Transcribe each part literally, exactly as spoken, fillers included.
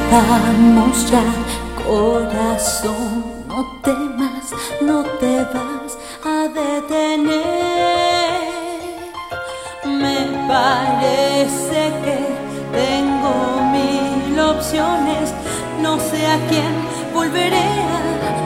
vamos ya, corazón, no temas, no te vas a detener. Me parece que tengo mil opciones, no sé a quién volveré a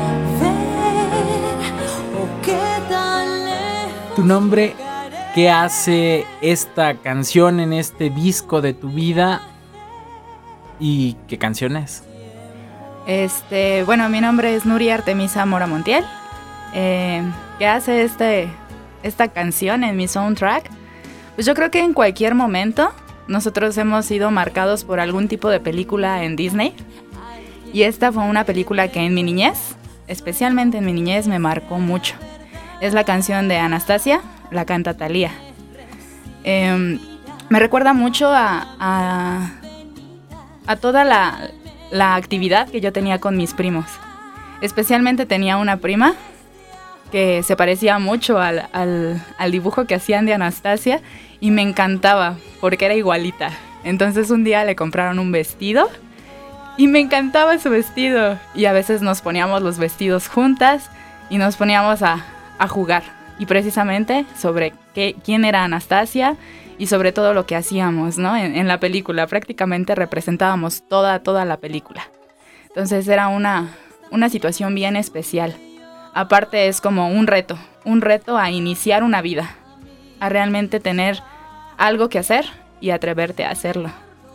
ver o qué tan lejos. Tu nombre, ¿qué hace esta canción en este disco de tu vida? ¿Y qué canción es? Este, bueno, mi nombre es Nuria Artemisa Mora Montiel. Eh, ¿Qué hace este, esta canción en mi soundtrack? Pues yo creo que en cualquier momento nosotros hemos sido marcados por algún tipo de película en Disney. Y esta fue una película que en mi niñez, especialmente en mi niñez, me marcó mucho. Es la canción de Anastasia, la canta Thalía. Eh, me recuerda mucho a, a, a toda la, la actividad que yo tenía con mis primos. Especialmente tenía una prima que se parecía mucho al, al, al dibujo que hacían de Anastasia y me encantaba porque era igualita. Entonces un día le compraron un vestido y me encantaba su vestido. Y a veces nos poníamos los vestidos juntas y nos poníamos a, a jugar. Y precisamente sobre qué, quién era Anastasia y sobre todo lo que hacíamos, ¿no? En, en la película prácticamente representábamos toda, toda la película. Entonces era una, una situación bien especial. Aparte es como un reto, un reto a iniciar una vida, a realmente tener algo que hacer y atreverte a hacerlo.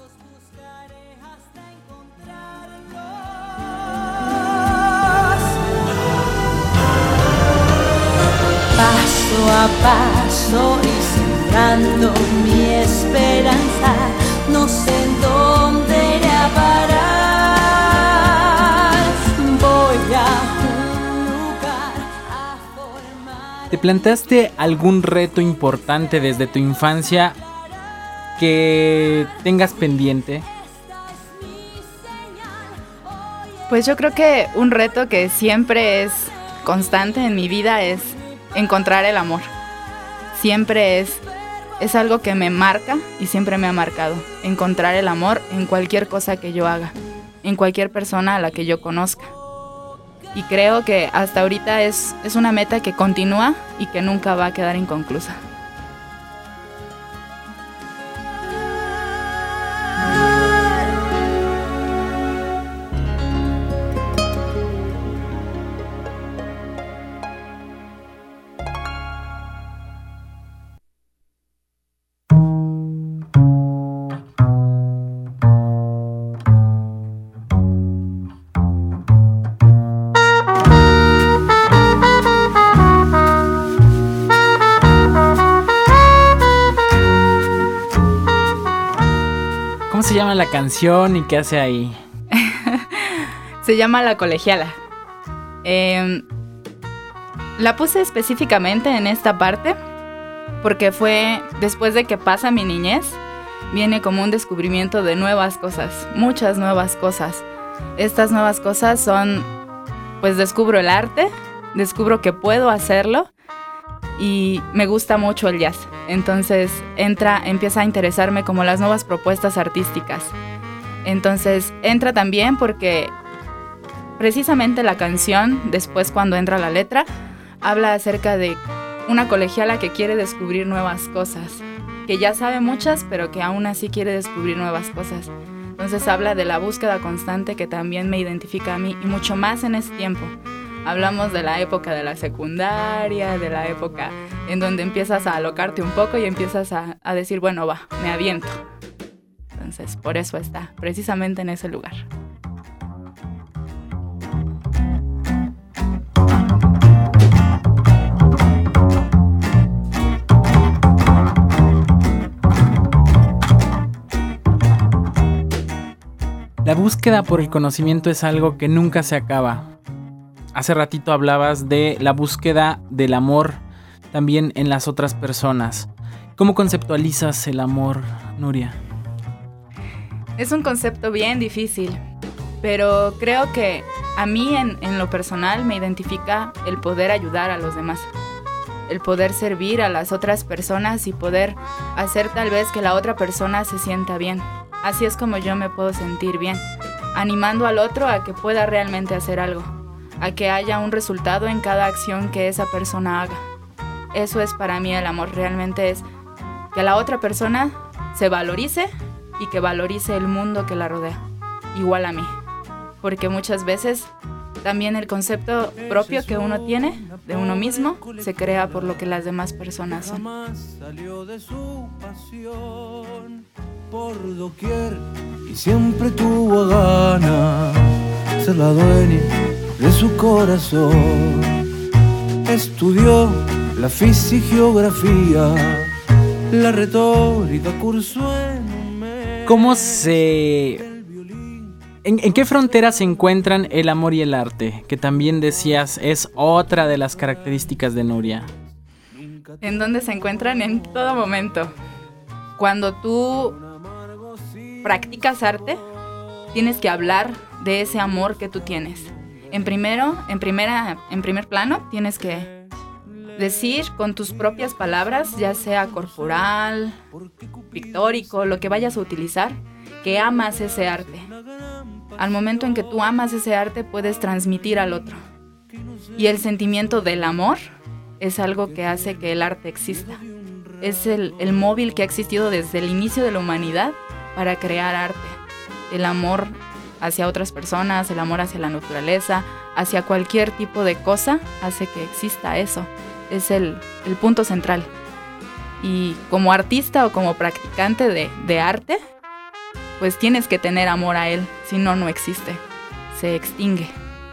Paso a paso y sembrando mi esperanza, no sé en dónde iré a parar. Voy a un lugar a formar. ¿Te planteaste algún reto importante desde tu infancia que tengas pendiente? Pues yo creo que un reto que siempre es constante en mi vida es encontrar el amor. Siempre es, es algo que me marca y siempre me ha marcado. Encontrar el amor en cualquier cosa que yo haga, en cualquier persona a la que yo conozca. Y creo que hasta ahorita es, es una meta que continúa y que nunca va a quedar inconclusa. ¿Cómo se llama la canción y qué hace ahí? Se llama La Colegiala. Eh, la puse específicamente en esta parte porque fue después de que pasa mi niñez, viene como un descubrimiento de nuevas cosas, muchas nuevas cosas. Estas nuevas cosas son, pues descubro el arte, descubro que puedo hacerlo y me gusta mucho el jazz. Entonces entra, empieza a interesarme como las nuevas propuestas artísticas. Entonces entra también porque precisamente la canción, después cuando entra la letra, habla acerca de una colegiala que quiere descubrir nuevas cosas, que ya sabe muchas, pero que aún así quiere descubrir nuevas cosas. Entonces habla de la búsqueda constante que también me identifica a mí y mucho más en ese tiempo. Hablamos de la época de la secundaria, de la época en donde empiezas a alocarte un poco y empiezas a, a decir, bueno, va, me aviento. Entonces, por eso está, precisamente en ese lugar. La búsqueda por el conocimiento es algo que nunca se acaba. Hace ratito hablabas de la búsqueda del amor también en las otras personas. ¿Cómo conceptualizas el amor, Nuria? Es un concepto bien difícil, pero creo que a mí en, en lo personal me identifica el poder ayudar a los demás, el poder servir a las otras personas y poder hacer tal vez que la otra persona se sienta bien. Así es como yo me puedo sentir bien, animando al otro a que pueda realmente hacer algo, a que haya un resultado en cada acción que esa persona haga. Eso es para mí el amor, realmente es que la otra persona se valorice y que valorice el mundo que la rodea, igual a mí. Porque muchas veces también el concepto propio que uno tiene de uno mismo se crea por lo que las demás personas son. Salió de su pasión por doquier y siempre tuvo ganas ser la dueña de su corazón. Estudió la física y geografía, la retórica cursó en un mes. ¿Cómo se... ¿En, ¿En qué frontera se encuentran el amor y el arte? Que también decías es otra de las características de Nuria. ¿En dónde se encuentran? En todo momento. Cuando tú practicas arte, tienes que hablar de ese amor que tú tienes. En primero, en primera, en primer plano, tienes que decir con tus propias palabras, ya sea corporal, pictórico, lo que vayas a utilizar, que amas ese arte. Al momento en que tú amas ese arte, puedes transmitir al otro. Y el sentimiento del amor es algo que hace que el arte exista. Es el, el móvil que ha existido desde el inicio de la humanidad para crear arte. El amor hacia otras personas, el amor hacia la naturaleza, hacia cualquier tipo de cosa, hace que exista eso. Es el, el punto central. Y como artista o como practicante de, de arte, pues tienes que tener amor a él, si no, no existe, se extingue.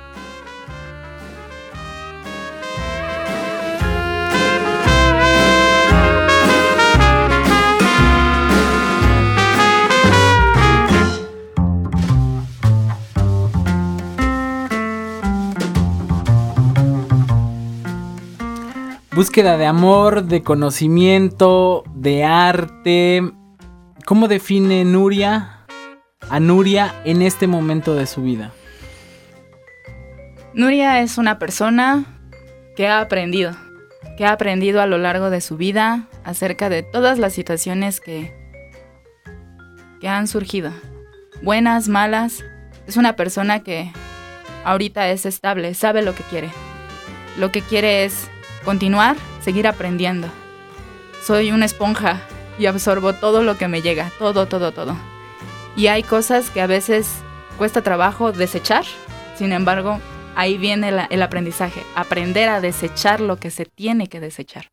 Búsqueda de amor, de conocimiento, de arte. ¿Cómo define Nuria a Nuria en este momento de su vida? Nuria es una persona que ha aprendido, que ha aprendido a lo largo de su vida acerca de todas las situaciones que, que han surgido, buenas, malas. Es una persona que ahorita es estable, sabe lo que quiere. Lo que quiere es continuar, seguir aprendiendo. Soy una esponja y absorbo todo lo que me llega, todo, todo, todo. Y hay cosas que a veces cuesta trabajo desechar, sin embargo, ahí viene la, el aprendizaje, aprender a desechar lo que se tiene que desechar.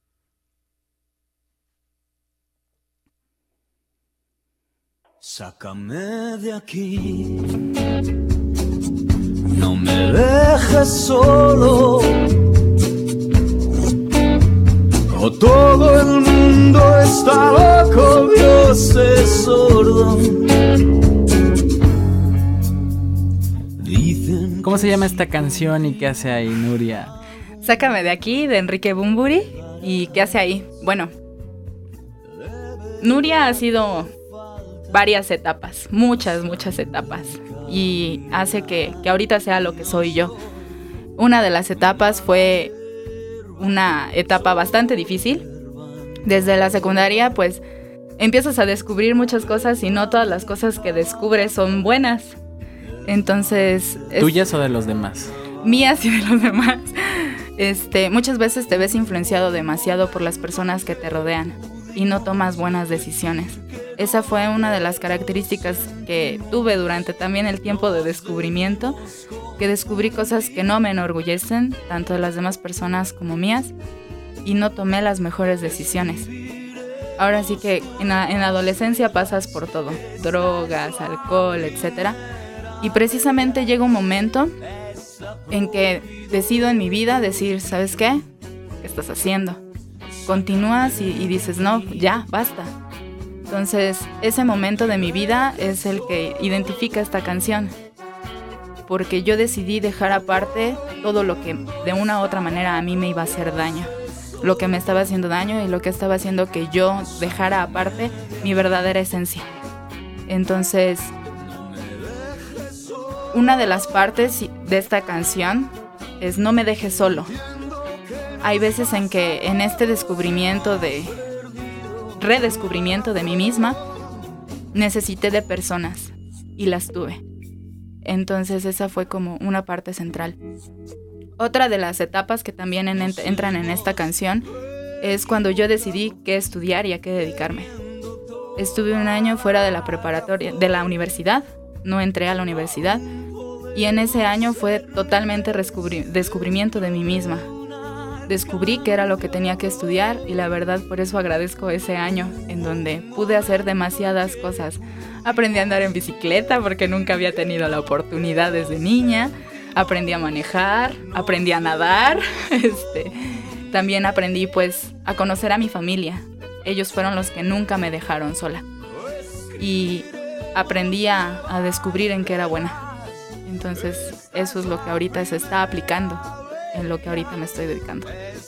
Sácame de aquí, no me dejes solo. O todo el mundo está loco, Dios es sordo. Dicen. ¿Cómo se llama esta canción y qué hace ahí Nuria? Sácame de aquí, de Enrique Bunbury. ¿Y qué hace ahí? Bueno, Nuria ha sido varias etapas, muchas, muchas etapas. Y hace que, que ahorita sea lo que soy yo. Una de las etapas fue una etapa bastante difícil. Desde la secundaria, pues, empiezas a descubrir muchas cosas y no todas las cosas que descubres son buenas. Entonces... ¿Tuyas o de los demás? Mías y de los demás. Este, muchas veces te ves influenciado demasiado por las personas que te rodean y no tomas buenas decisiones. Esa fue una de las características que tuve durante también el tiempo de descubrimiento, que descubrí cosas que no me enorgullecen, tanto de las demás personas como mías, y no tomé las mejores decisiones. Ahora sí que en la, en la adolescencia pasas por todo, drogas, alcohol, etcétera. Y precisamente llega un momento en que decido en mi vida decir, ¿sabes qué? ¿Qué estás haciendo? Continúas y, y dices, no, ya, basta. Entonces, ese momento de mi vida es el que identifica esta canción. Porque yo decidí dejar aparte todo lo que de una u otra manera a mí me iba a hacer daño. Lo que me estaba haciendo daño y lo que estaba haciendo que yo dejara aparte mi verdadera esencia. Entonces, una de las partes de esta canción es no me dejes solo. Hay veces en que en este descubrimiento de... redescubrimiento de mí misma, necesité de personas y las tuve. Entonces esa fue como una parte central. Otra de las etapas que también en, entran en esta canción es cuando yo decidí qué estudiar y a qué dedicarme. Estuve un año fuera de la preparatoria, de la universidad, no entré a la universidad, y en ese año fue totalmente descubri- descubrimiento de mí misma. Descubrí qué era lo que tenía que estudiar y la verdad por eso agradezco ese año en donde pude hacer demasiadas cosas. Aprendí a andar en bicicleta porque nunca había tenido la oportunidad desde niña. Aprendí a manejar, aprendí a nadar. Este, también aprendí pues a conocer a mi familia. Ellos fueron los que nunca me dejaron sola. Y aprendí a, a descubrir en qué era buena. Entonces eso es lo que ahorita se está aplicando, en lo que ahorita me estoy dedicando.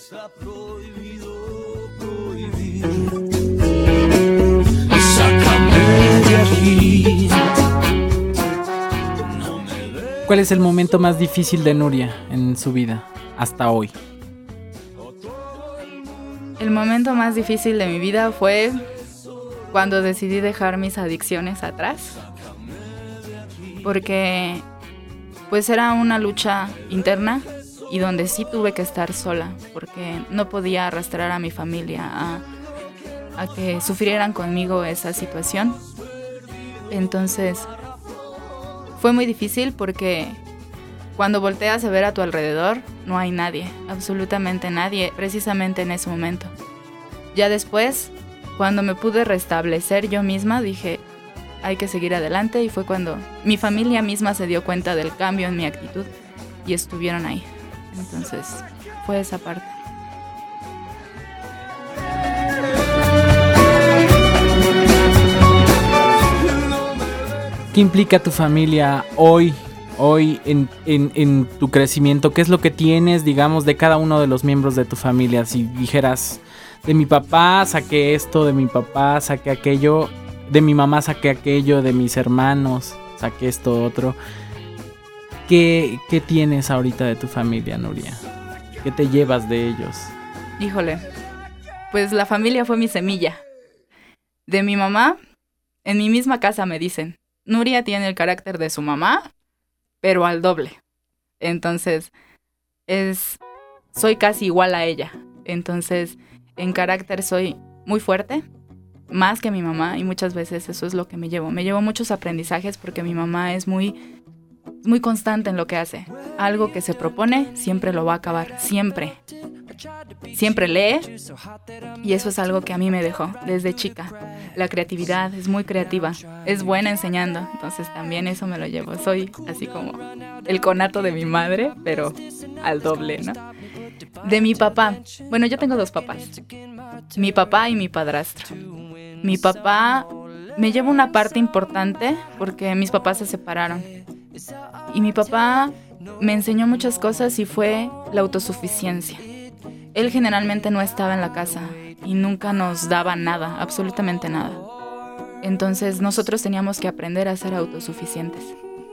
¿Cuál es el momento más difícil de Nuria en su vida hasta hoy? El momento más difícil de mi vida fue cuando decidí dejar mis adicciones atrás, porque pues era una lucha interna y donde sí tuve que estar sola, porque no podía arrastrar a mi familia a, a que sufrieran conmigo esa situación. Entonces fue muy difícil porque cuando volteas a ver a tu alrededor no hay nadie, absolutamente nadie, precisamente en ese momento. Ya después, cuando me pude restablecer yo misma, dije, hay que seguir adelante, y fue cuando mi familia misma se dio cuenta del cambio en mi actitud y estuvieron ahí. Entonces, fue esa parte. ¿Qué implica tu familia hoy, hoy en, en, en tu crecimiento? ¿Qué es lo que tienes, digamos, de cada uno de los miembros de tu familia? Si dijeras, de mi papá saqué esto, de mi papá saqué aquello, de mi mamá saqué aquello, de mis hermanos saqué esto otro. ¿Qué, qué tienes ahorita de tu familia, Nuria? ¿Qué te llevas de ellos? Híjole, pues la familia fue mi semilla. De mi mamá, en mi misma casa me dicen, Nuria tiene el carácter de su mamá, pero al doble. Entonces, es, soy casi igual a ella. Entonces, en carácter soy muy fuerte, más que mi mamá, y muchas veces eso es lo que me llevo. Me llevo muchos aprendizajes porque mi mamá es muy, muy constante en lo que hace. Algo que se propone, siempre lo va a acabar, siempre. Siempre lee, y eso es algo que a mí me dejó desde chica. La creatividad, es muy creativa, es buena enseñando, entonces también eso me lo llevo. Soy así como el conato de mi madre, pero al doble, ¿no? De mi papá, bueno, yo tengo dos papás, mi papá y mi padrastro. Mi papá me lleva una parte importante porque mis papás se separaron. Y mi papá me enseñó muchas cosas y fue la autosuficiencia. Él generalmente no estaba en la casa y nunca nos daba nada, absolutamente nada. Entonces nosotros teníamos que aprender a ser autosuficientes.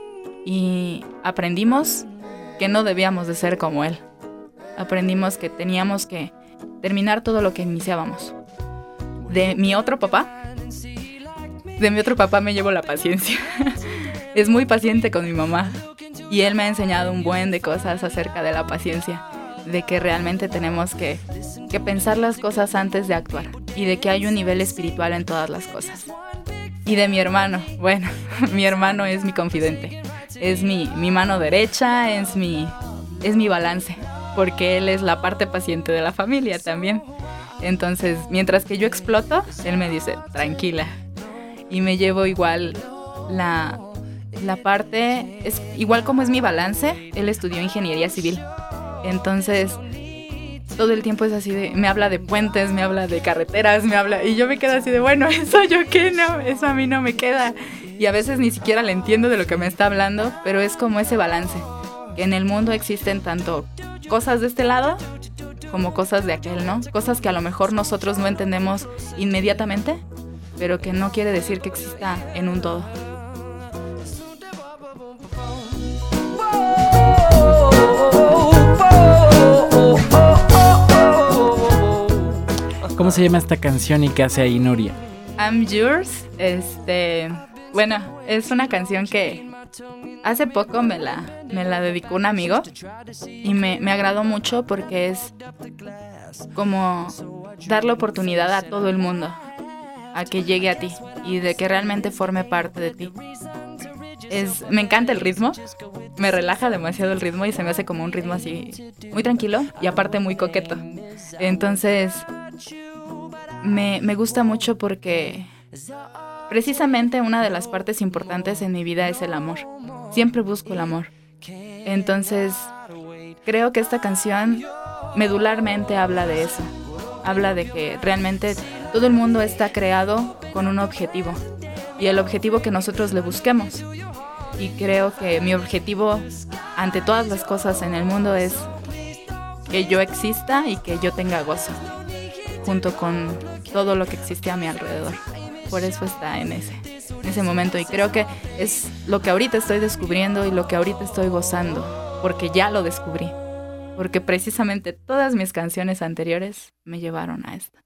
Y aprendimos que no debíamos de ser como él. Aprendimos que teníamos que terminar todo lo que iniciábamos. De mi otro papá, de mi otro papá me llevo la paciencia. Es muy paciente con mi mamá y él me ha enseñado un buen de cosas acerca de la paciencia, de que realmente tenemos que, que pensar las cosas antes de actuar y de que hay un nivel espiritual en todas las cosas. Y de mi hermano, bueno, mi hermano es mi confidente, es mi, mi mano derecha, es mi, es mi balance, porque él es la parte paciente de la familia también. Entonces, mientras que yo exploto, él me dice, tranquila. Y me llevo igual la, la parte, es, igual como es mi balance, él estudió ingeniería civil. Entonces, todo el tiempo es así de, me habla de puentes, me habla de carreteras, me habla, y yo me quedo así de, bueno, eso yo qué, no, eso a mí no me queda. Y a veces ni siquiera le entiendo de lo que me está hablando, pero es como ese balance, que en el mundo existen tanto cosas de este lado como cosas de aquel, ¿no? Cosas que a lo mejor nosotros no entendemos inmediatamente, pero que no quiere decir que exista en un todo. ¿Cómo se llama esta canción y qué hace ahí Nuria? I'm Yours, este, bueno, es una canción que hace poco me la, me la dedicó un amigo y me, me agradó mucho porque es como dar la oportunidad a todo el mundo a que llegue a ti y de que realmente forme parte de ti. Es, me encanta el ritmo, me relaja demasiado el ritmo y se me hace como un ritmo así muy tranquilo y aparte muy coqueto. Entonces me, me gusta mucho porque precisamente una de las partes importantes en mi vida es el amor. Siempre busco el amor. Entonces creo que esta canción medularmente habla de eso. Habla de que realmente todo el mundo está creado con un objetivo y el objetivo que nosotros le busquemos. Y creo que mi objetivo ante todas las cosas en el mundo es que yo exista y que yo tenga gozo, junto con todo lo que existe a mi alrededor. Por eso está en ese, en ese momento. Y creo que es lo que ahorita estoy descubriendo y lo que ahorita estoy gozando, porque ya lo descubrí. Porque precisamente todas mis canciones anteriores me llevaron a esta.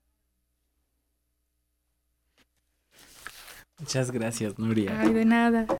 Muchas gracias, Nuria. Ay, de nada.